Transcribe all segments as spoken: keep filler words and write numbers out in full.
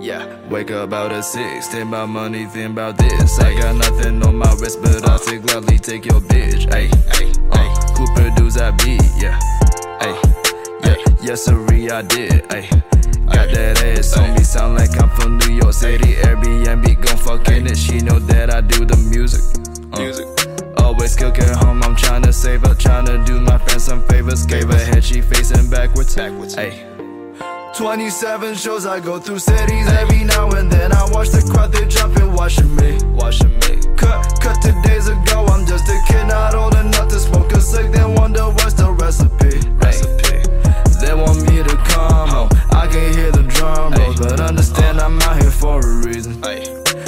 Yeah, wake up about at six, think about money, think about this. I got nothing on my wrist, but I'll take gladly take your bitch. Ayy, ayy, uh, who produced that beat? Yeah, ayy, yeah, yes sirree, I did. Ayy, got that ass on me, sound like I'm from New York City. Airbnb gon' fuck in it, she know that I do the music. Uh, music. Always cook at home, I'm tryna save up, tryna do my friends some favors. Gave her head, she facing backwards. Backwards. Ayy. twenty-seven shows, I go through cities every now and then. I watch the crowd, they jumping, watching me, watching me. Cut, cut two days ago, I'm just a kid, not old enough to smoke a cig. They wonder what's the recipe, recipe. They want me to come home, I can hear the drum rolls, but understand I'm out here for a reason. Li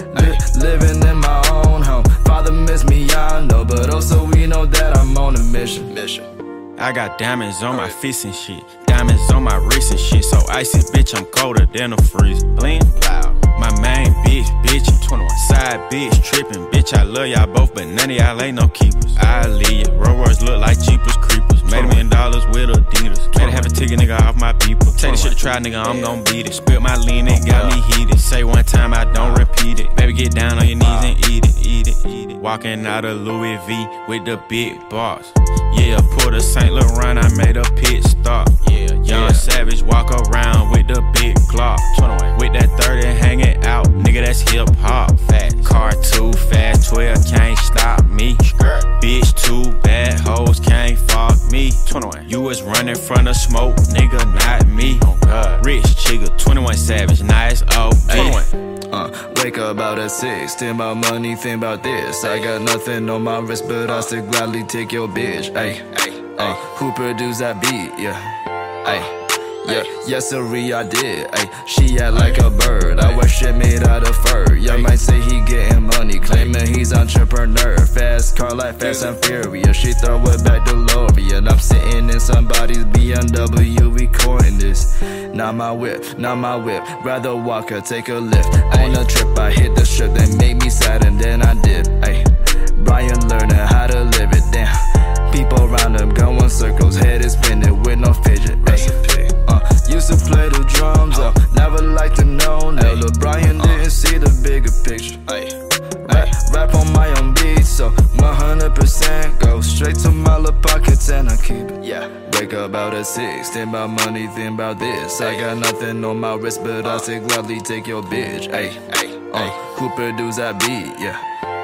living in my own home, father miss me, I know, but also we know that I'm on a mission. Mission. I got diamonds on my fists and shit, diamonds on my wrist and shit, so icy, bitch, I'm colder than a freezer. Bling, loud. My main bitch, bitch, I'm twenty-one. Side bitch, trippin', bitch, I love y'all both, but none of y'all ain't no keepers. I leave ya, Rolls Royce look like Jeepers Creepers. Made a million dollars with Adidas. Made a half a ticket, nigga, off my people. Take this shit to try, nigga, I'm gon' beat it. Spilt my lean, it got me heated. Say one time, I don't repeat it. Baby, get down on your knees and eat it, eat it, eat it. Walking out of Louis V with the big boss. Yeah, pulled a Saint Laurent, I made a pit stop. Yeah, Young yeah. Savage walk around with the big Glock. With that thirty hanging out, nigga, that's hip hop. Fat car too fast, twelve can't stop me. Skirt. Bitch too bad, hoes can't fuck me. twenty-one. You was running from the smoke, nigga, not me. Oh God. Rich chigga, twenty-one Savage, nice O G. twenty-one. Uh, wake up about at six, think about money, think about this. I got nothing on my wrist, but I'll still gladly take your bitch. Ayy, ayy, who produced that beat? Yeah, ayy. Yeah, yes sirree, I did. Ay, she act like a bird. I wear shit made out of fur. Y'all might say he getting money, claiming he's entrepreneur. Fast car like Fast and Furious. She throw it back to DeLorean. I'm sitting in somebody's B M W, recording this. Not my whip, not my whip. Rather walk or take a lift. On a trip, I hit the strip. They made me sad and then I dip. Ay, Brian learning how to live it down. People around him going circles, head is spinning with no fidget. Ay. Uh, used to play the drums up, never liked to know no. Lil' Brian didn't see the bigger picture. Rap, rap on my own beat, so one hundred percent go straight to my little pockets and I keep it. Yeah, wake up about at six, think about money, think about this. I got nothing on my wrist, but I'll take gladly take your bitch. Ayy, uh, who produced that beat? Yeah,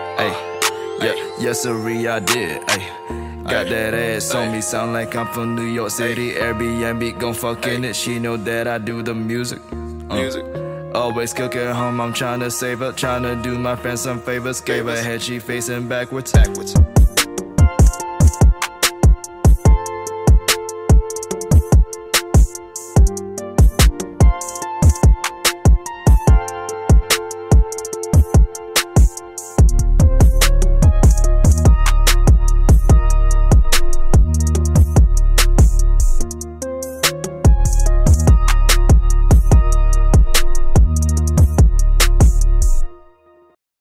ayy, yeah, yes sirree, I did. Ayy. Got that ass on me, sound like I'm from New York City. Airbnb gon' fuck in it, she know that I do the music. Uh, music. Always cook at home, I'm tryna save up, tryna do my friends some favors. Gave her head, she facing backwards. backwards.